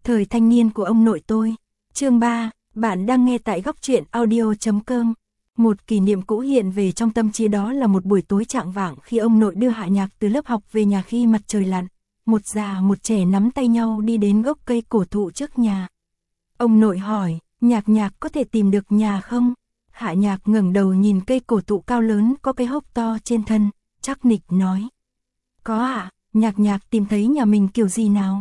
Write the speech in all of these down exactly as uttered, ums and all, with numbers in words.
Thời thanh niên của ông nội tôi. Chương ba, bạn đang nghe tại góc truyện audio chấm com. Một kỷ niệm cũ hiện về trong tâm trí, đó là một buổi tối chạng vạng khi ông nội đưa Hạ Nhạc từ lớp học về nhà khi mặt trời lặn. Một già một trẻ nắm tay nhau đi đến gốc cây cổ thụ trước nhà. Ông nội hỏi, Nhạc Nhạc có thể tìm được nhà không? Hạ Nhạc ngẩng đầu nhìn cây cổ thụ cao lớn có cái hốc to trên thân, chắc nịch nói. Có ạ, à, Nhạc Nhạc tìm thấy nhà mình kiểu gì nào?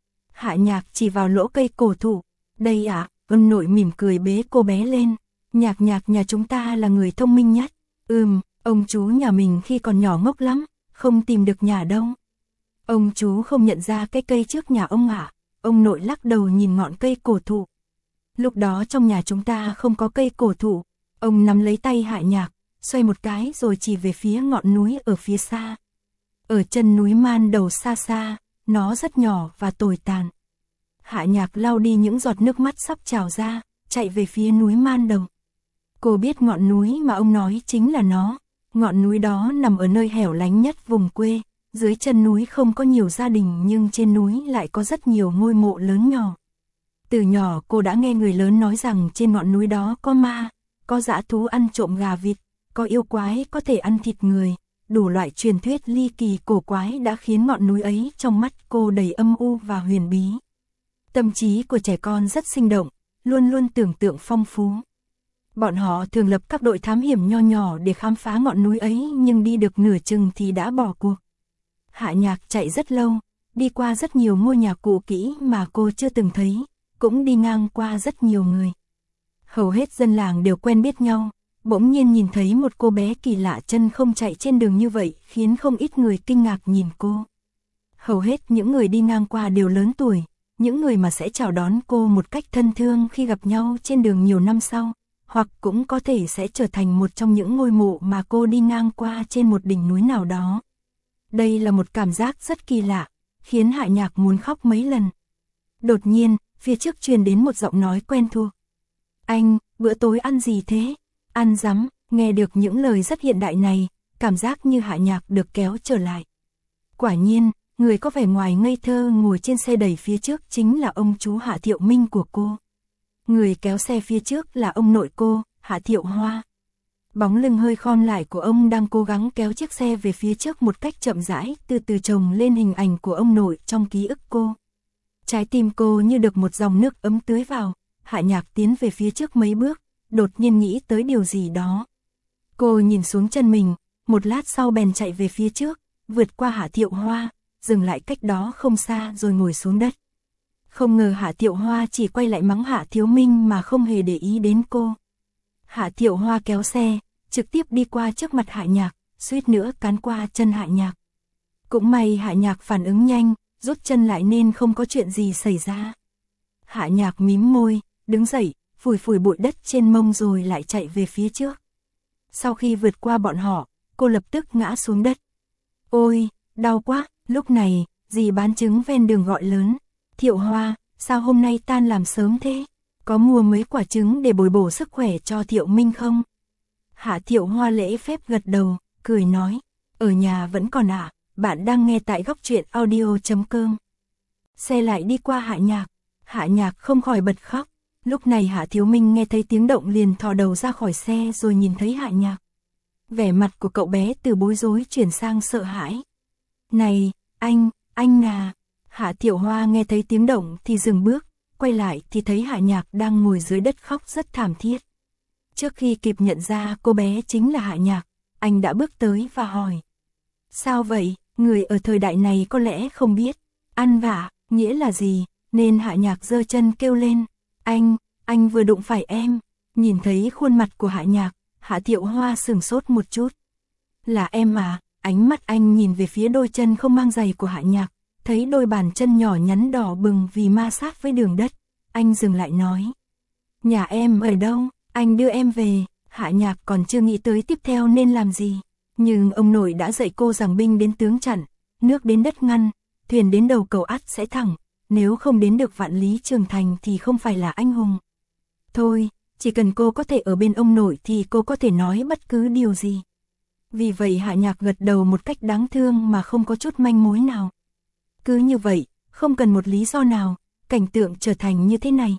Hạ Nhạc chỉ vào lỗ cây cổ thụ. Đây ạ, à, ông nội mỉm cười bế cô bé lên. Nhạc Nhạc nhà chúng ta là người thông minh nhất. Ừm, ông chú nhà mình khi còn nhỏ ngốc lắm, không tìm được nhà đâu. Ông chú không nhận ra cái cây trước nhà ông ạ. À? Ông nội lắc đầu nhìn ngọn cây cổ thụ. Lúc đó trong nhà chúng ta không có cây cổ thụ. Ông nắm lấy tay Hạ Nhạc, xoay một cái rồi chỉ về phía ngọn núi ở phía xa. Ở chân núi man đầu xa xa, nó rất nhỏ và tồi tàn. Hạ Nhạc lau đi những giọt nước mắt sắp trào ra, chạy về phía núi man đầu. Cô biết ngọn núi mà ông nói chính là nó. Ngọn núi đó nằm ở nơi hẻo lánh nhất vùng quê. Dưới chân núi không có nhiều gia đình, nhưng trên núi lại có rất nhiều ngôi mộ lớn nhỏ. Từ nhỏ cô đã nghe người lớn nói rằng trên ngọn núi đó có ma, có dã thú ăn trộm gà vịt, có yêu quái có thể ăn thịt người. Đủ loại truyền thuyết ly kỳ cổ quái đã khiến ngọn núi ấy trong mắt cô đầy âm u và huyền bí. Tâm trí của trẻ con rất sinh động, luôn luôn tưởng tượng phong phú. Bọn họ thường lập các đội thám hiểm nho nhỏ để khám phá ngọn núi ấy, nhưng đi được nửa chừng thì đã bỏ cuộc. Hạ Nhạc chạy rất lâu, đi qua rất nhiều ngôi nhà cũ kỹ mà cô chưa từng thấy, cũng đi ngang qua rất nhiều người. Hầu hết dân làng đều quen biết nhau, bỗng nhiên nhìn thấy một cô bé kỳ lạ chân không chạy trên đường như vậy khiến không ít người kinh ngạc nhìn cô. Hầu hết những người đi ngang qua đều lớn tuổi, những người mà sẽ chào đón cô một cách thân thương khi gặp nhau trên đường nhiều năm sau, hoặc cũng có thể sẽ trở thành một trong những ngôi mộ mà cô đi ngang qua trên một đỉnh núi nào đó. Đây là một cảm giác rất kỳ lạ, khiến Hạ Nhạc muốn khóc mấy lần. Đột nhiên, phía trước truyền đến một giọng nói quen thuộc. Anh, bữa tối ăn gì thế? Ăn rắm. Nghe được những lời rất hiện đại này, cảm giác như Hạ Nhạc được kéo trở lại. Quả nhiên, người có vẻ ngoài ngây thơ ngồi trên xe đẩy phía trước chính là ông chú Hạ Thiệu Minh của cô. Người kéo xe phía trước là ông nội cô, Hạ Thiệu Hoa. Bóng lưng hơi khom lại của ông đang cố gắng kéo chiếc xe về phía trước một cách chậm rãi, từ từ chồng lên hình ảnh của ông nội trong ký ức cô. Trái tim cô như được một dòng nước ấm tưới vào. Hạ Nhạc tiến về phía trước mấy bước, đột nhiên nghĩ tới điều gì đó. Cô nhìn xuống chân mình, một lát sau bèn chạy về phía trước, vượt qua Hạ Thiệu Hoa, dừng lại cách đó không xa rồi ngồi xuống đất. Không ngờ Hạ Thiệu Hoa chỉ quay lại mắng Hạ Thiếu Minh mà không hề để ý đến cô. Hạ Thiệu Hoa kéo xe, trực tiếp đi qua trước mặt Hạ Nhạc, suýt nữa cán qua chân Hạ Nhạc. Cũng may Hạ Nhạc phản ứng nhanh, rút chân lại nên không có chuyện gì xảy ra. Hạ Nhạc mím môi, đứng dậy, phủi phủi bụi đất trên mông rồi lại chạy về phía trước. Sau khi vượt qua bọn họ, cô lập tức ngã xuống đất. Ôi, đau quá. Lúc này, dì bán trứng ven đường gọi lớn. Thiệu Hoa, sao hôm nay tan làm sớm thế? Có mua mấy quả trứng để bồi bổ sức khỏe cho Thiệu Minh không? Hạ Thiệu Hoa lễ phép gật đầu, cười nói. Ở nhà vẫn còn ạ, à, bạn đang nghe tại góc truyện audio chấm com. Xe lại đi qua Hạ Nhạc. Hạ Nhạc không khỏi bật khóc. Lúc này Hạ Thiếu Minh nghe thấy tiếng động liền thò đầu ra khỏi xe rồi nhìn thấy Hạ Nhạc. Vẻ mặt của cậu bé từ bối rối chuyển sang sợ hãi. Này, anh, anh à. Hạ Thiệu Hoa nghe thấy tiếng động thì dừng bước, quay lại thì thấy Hạ Nhạc đang ngồi dưới đất khóc rất thảm thiết. Trước khi kịp nhận ra cô bé chính là Hạ Nhạc, anh đã bước tới và hỏi. Sao vậy, người ở thời đại này có lẽ không biết, ăn vạ, nghĩa là gì, nên Hạ Nhạc giơ chân kêu lên. Anh, anh vừa đụng phải em. Nhìn thấy khuôn mặt của Hạ Nhạc, Hạ Thiệu Hoa sửng sốt một chút. Là em à? Ánh mắt anh nhìn về phía đôi chân không mang giày của Hạ Nhạc, thấy đôi bàn chân nhỏ nhắn đỏ bừng vì ma sát với đường đất. Anh dừng lại nói. Nhà em ở đâu? Anh đưa em về. Hạ Nhạc còn chưa nghĩ tới tiếp theo nên làm gì. Nhưng ông nội đã dạy cô rằng binh đến tướng chặn, nước đến đất ngăn, thuyền đến đầu cầu ắt sẽ thẳng. Nếu không đến được vạn lý trường thành thì không phải là anh hùng. Thôi, chỉ cần cô có thể ở bên ông nội thì cô có thể nói bất cứ điều gì. Vì vậy Hạ Nhạc gật đầu một cách đáng thương mà không có chút manh mối nào. Cứ như vậy, không cần một lý do nào, cảnh tượng trở thành như thế này.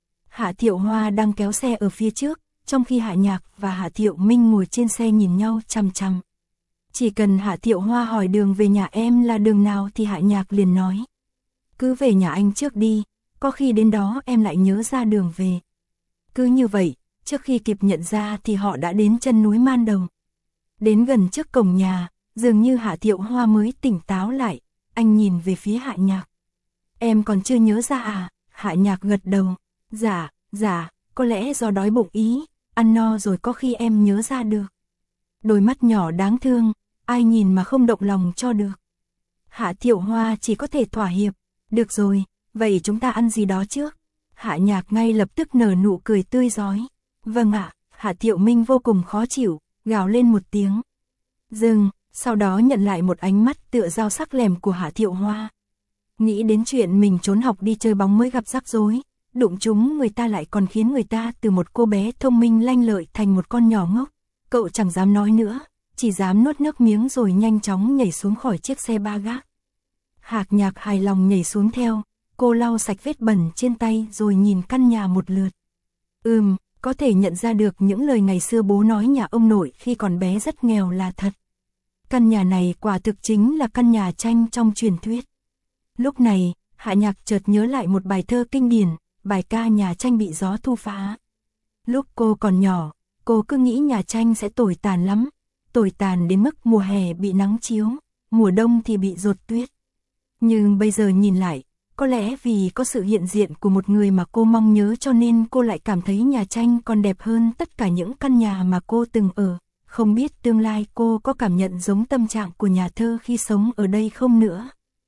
Hạ Thiệu Hoa đang kéo xe ở phía trước, trong khi Hạ Nhạc và Hạ Thiệu Minh ngồi trên xe nhìn nhau chằm chằm. Chỉ cần Hạ Thiệu Hoa hỏi đường về nhà em là đường nào thì Hạ Nhạc liền nói. Cứ về nhà anh trước đi, có khi đến đó em lại nhớ ra đường về. Cứ như vậy, trước khi kịp nhận ra thì họ đã đến chân núi Man Đồng. Đến gần trước cổng nhà, dường như Hạ Thiệu Hoa mới tỉnh táo lại, anh nhìn về phía Hạ Nhạc. Em còn chưa nhớ ra à? Hạ Nhạc gật đầu. Dạ, dạ, có lẽ do đói bụng ý, ăn no rồi có khi em nhớ ra được. Đôi mắt nhỏ đáng thương, ai nhìn mà không động lòng cho được. Hạ Thiệu Hoa chỉ có thể thỏa hiệp. Được rồi, vậy chúng ta ăn gì đó trước? Hạ Nhạc ngay lập tức nở nụ cười tươi rói. Vâng ạ, Hạ Thiệu Minh vô cùng khó chịu, gào lên một tiếng. Dừng, sau đó nhận lại một ánh mắt tựa dao sắc lẻm của Hạ Thiệu Hoa. Nghĩ đến chuyện mình trốn học đi chơi bóng mới gặp rắc rối, đụng chúng người ta lại còn khiến người ta từ một cô bé thông minh lanh lợi thành một con nhỏ ngốc. Cậu chẳng dám nói nữa, chỉ dám nuốt nước miếng rồi nhanh chóng nhảy xuống khỏi chiếc xe ba gác. Hạ Nhạc hài lòng nhảy xuống theo, cô lau sạch vết bẩn trên tay rồi nhìn căn nhà một lượt. Ừm, có thể nhận ra được những lời ngày xưa bố nói nhà ông nội khi còn bé rất nghèo là thật. Căn nhà này quả thực chính là căn nhà tranh trong truyền thuyết. Lúc này, Hạ Nhạc chợt nhớ lại một bài thơ kinh điển, bài ca nhà tranh bị gió thu phá. Lúc cô còn nhỏ, cô cứ nghĩ nhà tranh sẽ tồi tàn lắm, tồi tàn đến mức mùa hè bị nắng chiếu, mùa đông thì bị dột tuyết. Nhưng bây giờ nhìn lại, có lẽ vì có sự hiện diện của một người mà cô mong nhớ cho nên cô lại cảm thấy nhà tranh còn đẹp hơn tất cả những căn nhà mà cô từng ở. Không biết tương lai cô có cảm nhận giống tâm trạng của nhà thơ khi sống ở đây không nữa.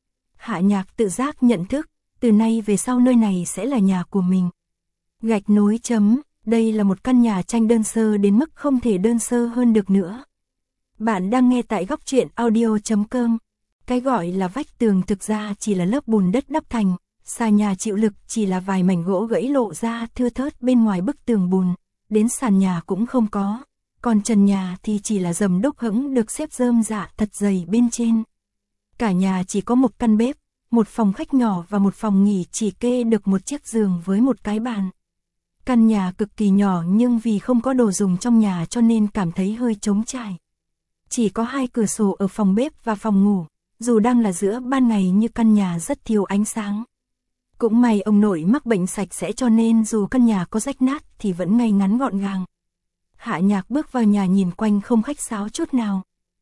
Hạ Nhạc tự giác nhận thức, từ nay về sau nơi này sẽ là nhà của mình. Gạch nối chấm, đây là một căn nhà tranh đơn sơ đến mức không thể đơn sơ hơn được nữa. Bạn đang nghe tại góc truyện audio chấm com. Cái gọi là vách tường thực ra chỉ là lớp bùn đất đắp thành, xà nhà chịu lực chỉ là vài mảnh gỗ gãy lộ ra thưa thớt bên ngoài bức tường bùn, đến sàn nhà cũng không có, còn trần nhà thì chỉ là dầm đúc hững được xếp rơm rạ thật dày bên trên. Cả nhà chỉ có một căn bếp, một phòng khách nhỏ và một phòng nghỉ chỉ kê được một chiếc giường với một cái bàn. Căn nhà cực kỳ nhỏ nhưng vì không có đồ dùng trong nhà cho nên cảm thấy hơi trống trải. Chỉ có hai cửa sổ ở phòng bếp và phòng ngủ, dù đang là giữa ban ngày như căn nhà rất thiếu ánh sáng. Cũng may ông nội mắc bệnh sạch sẽ cho nên dù căn nhà có rách nát thì vẫn ngay ngắn gọn gàng. Hạ Nhạc bước vào nhà nhìn quanh không khách sáo chút nào.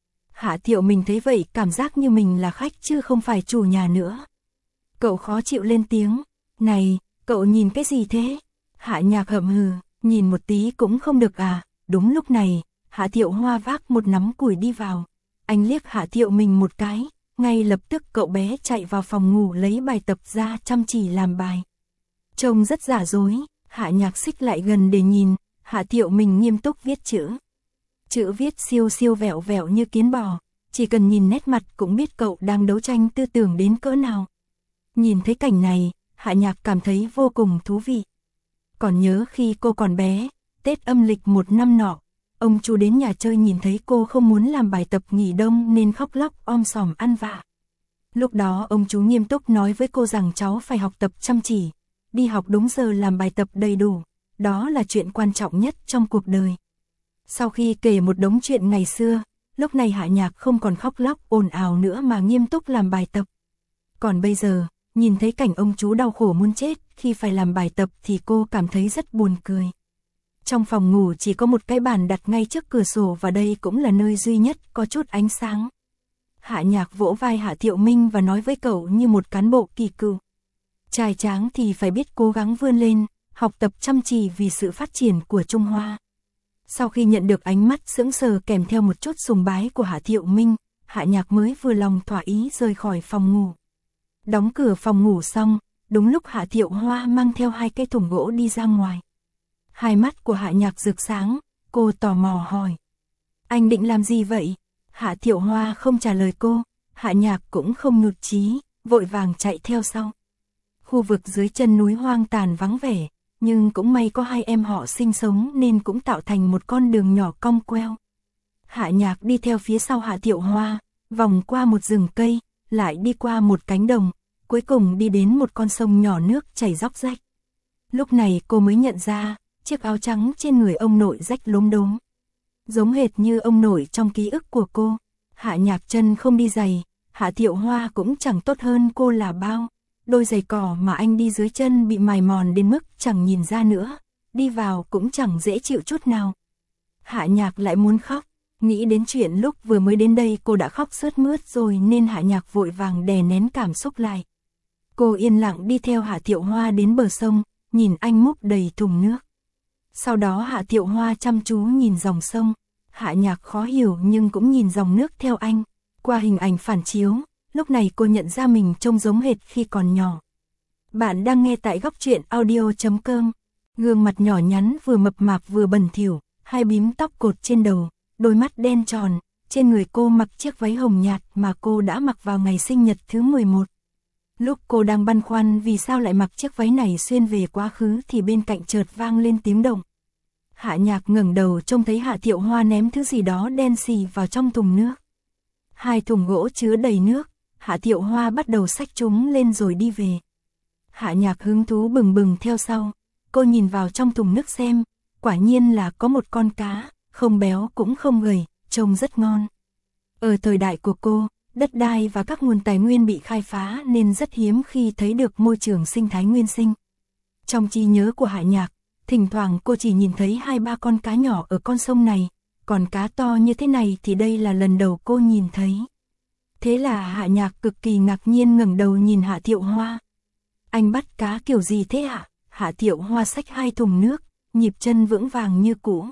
Hạ Thiệu mình thấy vậy cảm giác như mình là khách chứ không phải chủ nhà nữa. Cậu khó chịu lên tiếng, này, cậu nhìn cái gì thế? Hạ Nhạc hậm hừ, nhìn một tí cũng không được à? Đúng lúc này, Hạ Thiệu Hoa vác một nắm củi đi vào. Anh liếc Hạ Thiệu mình một cái, ngay lập tức cậu bé chạy vào phòng ngủ lấy bài tập ra chăm chỉ làm bài. Trông rất giả dối, Hạ Nhạc xích lại gần để nhìn, Hạ Thiệu mình nghiêm túc viết chữ. Chữ viết siêu siêu vẹo vẹo như kiến bò, chỉ cần nhìn nét mặt cũng biết cậu đang đấu tranh tư tưởng đến cỡ nào. Nhìn thấy cảnh này, Hạ Nhạc cảm thấy vô cùng thú vị. Còn nhớ khi cô còn bé, Tết âm lịch một năm nọ, ông chú đến nhà chơi nhìn thấy cô không muốn làm bài tập nghỉ đông nên khóc lóc om sòm ăn vạ. Lúc đó ông chú nghiêm túc nói với cô rằng cháu phải học tập chăm chỉ, đi học đúng giờ làm bài tập đầy đủ, đó là chuyện quan trọng nhất trong cuộc đời. Sau khi kể một đống chuyện ngày xưa, lúc này Hạ Nhạc không còn khóc lóc ồn ào nữa mà nghiêm túc làm bài tập. Còn bây giờ, nhìn thấy cảnh ông chú đau khổ muốn chết khi phải làm bài tập thì cô cảm thấy rất buồn cười. Trong phòng ngủ chỉ có một cái bàn đặt ngay trước cửa sổ và đây cũng là nơi duy nhất có chút ánh sáng. Hạ Nhạc vỗ vai Hạ Thiệu Minh và nói với cậu như một cán bộ kỳ cựu. Trai tráng thì phải biết cố gắng vươn lên, học tập chăm chỉ vì sự phát triển của Trung Hoa. Sau khi nhận được ánh mắt sững sờ kèm theo một chút sùng bái của Hạ Thiệu Minh, Hạ Nhạc mới vừa lòng thỏa ý rời khỏi phòng ngủ. Đóng cửa phòng ngủ xong, đúng lúc Hạ Thiệu Hoa mang theo hai cái thùng gỗ đi ra ngoài. Hai mắt của Hạ Nhạc rực sáng, cô tò mò hỏi. Anh định làm gì vậy? Hạ Thiệu Hoa không trả lời cô, Hạ Nhạc cũng không nhụt chí, vội vàng chạy theo sau. Khu vực dưới chân núi hoang tàn vắng vẻ, nhưng cũng may có hai em họ sinh sống nên cũng tạo thành một con đường nhỏ cong queo. Hạ Nhạc đi theo phía sau Hạ Thiệu Hoa, vòng qua một rừng cây, lại đi qua một cánh đồng, cuối cùng đi đến một con sông nhỏ nước chảy róc rách. Lúc này cô mới nhận ra, chiếc áo trắng trên người ông nội rách lốm đốm. Giống hệt như ông nội trong ký ức của cô. Hạ Nhạc chân không đi giày, Hạ Thiệu Hoa cũng chẳng tốt hơn cô là bao. Đôi giày cỏ mà anh đi dưới chân bị mài mòn đến mức chẳng nhìn ra nữa, đi vào cũng chẳng dễ chịu chút nào. Hạ Nhạc lại muốn khóc, nghĩ đến chuyện lúc vừa mới đến đây cô đã khóc sướt mướt rồi nên Hạ Nhạc vội vàng đè nén cảm xúc lại. Cô yên lặng đi theo Hạ Thiệu Hoa đến bờ sông, nhìn anh múc đầy thùng nước. Sau đó Hạ Thiệu Hoa chăm chú nhìn dòng sông, Hạ Nhạc khó hiểu nhưng cũng nhìn dòng nước theo anh. Qua hình ảnh phản chiếu, lúc này cô nhận ra mình trông giống hệt khi còn nhỏ. Bạn đang nghe tại góc truyện audio chấm com. Gương mặt nhỏ nhắn vừa mập mạp vừa bẩn thỉu, hai bím tóc cột trên đầu, đôi mắt đen tròn, trên người cô mặc chiếc váy hồng nhạt mà cô đã mặc vào ngày sinh nhật thứ mười một. Lúc cô đang băn khoăn vì sao lại mặc chiếc váy này xuyên về quá khứ thì bên cạnh chợt vang lên tiếng động. Hạ Nhạc ngẩng đầu trông thấy Hạ Thiệu Hoa ném thứ gì đó đen xì vào trong thùng nước. Hai thùng gỗ chứa đầy nước, Hạ Thiệu Hoa bắt đầu xách chúng lên rồi đi về. Hạ Nhạc hứng thú bừng bừng theo sau, cô nhìn vào trong thùng nước xem, quả nhiên là có một con cá, không béo cũng không gầy, trông rất ngon. Ở thời đại của cô, đất đai và các nguồn tài nguyên bị khai phá nên rất hiếm khi thấy được môi trường sinh thái nguyên sinh. Trong trí nhớ của Hạ Nhạc, thỉnh thoảng cô chỉ nhìn thấy hai ba con cá nhỏ ở con sông này, còn cá to như thế này thì đây là lần đầu cô nhìn thấy. Thế là Hạ Nhạc cực kỳ ngạc nhiên ngẩng đầu nhìn Hạ Thiệu Hoa. Anh bắt cá kiểu gì thế ạ? Hạ Thiệu Hoa xách hai thùng nước, nhịp chân vững vàng như cũ.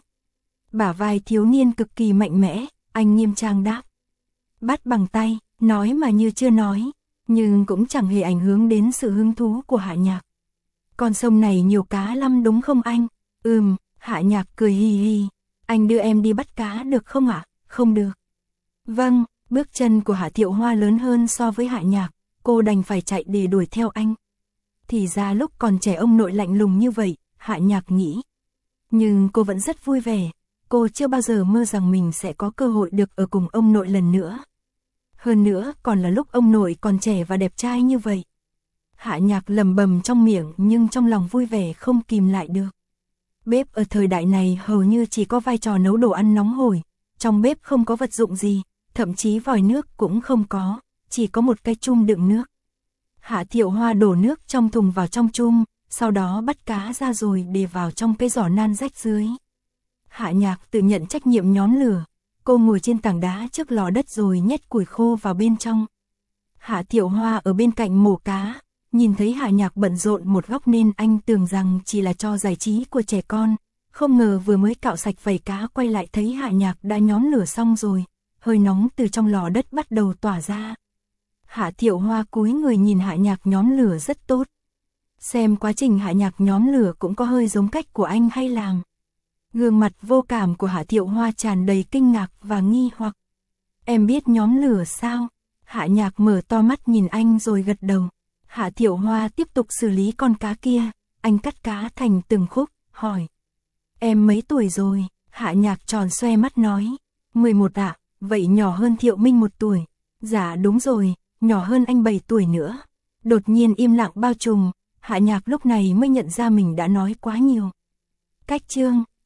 Bả vai thiếu niên cực kỳ mạnh mẽ, anh nghiêm trang đáp. Bắt bằng tay, nói mà như chưa nói, nhưng cũng chẳng hề ảnh hưởng đến sự hứng thú của Hạ Nhạc. Con sông này nhiều cá lắm đúng không anh? Ừm, Hạ Nhạc cười hì hì. Anh đưa em đi bắt cá được không ạ? Không được. Vâng, bước chân của Hạ Thiệu Hoa lớn hơn so với Hạ Nhạc, cô đành phải chạy để đuổi theo anh. Thì ra lúc còn trẻ ông nội lạnh lùng như vậy, Hạ Nhạc nghĩ. Nhưng cô vẫn rất vui vẻ, cô chưa bao giờ mơ rằng mình sẽ có cơ hội được ở cùng ông nội lần nữa. Hơn nữa còn là lúc ông nội còn trẻ và đẹp trai như vậy. Hạ Nhạc lầm bầm trong miệng nhưng trong lòng vui vẻ không kìm lại được. Bếp ở thời đại này hầu như chỉ có vai trò nấu đồ ăn nóng hổi, trong bếp không có vật dụng gì, thậm chí vòi nước cũng không có, chỉ có một cái chum đựng nước. Hạ Thiệu Hoa đổ nước trong thùng vào trong chum, sau đó bắt cá ra rồi để vào trong cái giỏ nan rách dưới. Hạ Nhạc tự nhận trách nhiệm nhóm lửa, cô ngồi trên tảng đá trước lò đất rồi nhét củi khô vào bên trong. Hạ Thiệu Hoa ở bên cạnh mổ cá, nhìn thấy Hạ Nhạc bận rộn một góc nên anh tưởng rằng chỉ là cho giải trí của trẻ con, không ngờ vừa mới cạo sạch vảy cá quay lại thấy Hạ Nhạc đã nhóm lửa xong rồi, hơi nóng từ trong lò đất bắt đầu tỏa ra. Hạ Thiệu Hoa cúi người nhìn Hạ Nhạc nhóm lửa rất tốt. Xem quá trình Hạ Nhạc nhóm lửa cũng có hơi giống cách của anh hay làm. Gương mặt vô cảm của Hạ Thiệu Hoa tràn đầy kinh ngạc và nghi hoặc. Em biết nhóm lửa sao? Hạ Nhạc mở to mắt nhìn anh rồi gật đầu. Hạ Thiệu Hoa tiếp tục xử lý con cá kia, anh cắt cá thành từng khúc, hỏi. Em mấy tuổi rồi? Hạ Nhạc tròn xoe mắt nói. mười một ạ, vậy nhỏ hơn Thiệu Minh một tuổi. Dạ đúng rồi, nhỏ hơn anh bảy tuổi nữa. Đột nhiên im lặng bao trùm, Hạ Nhạc lúc này mới nhận ra mình đã nói quá nhiều. Cách chương,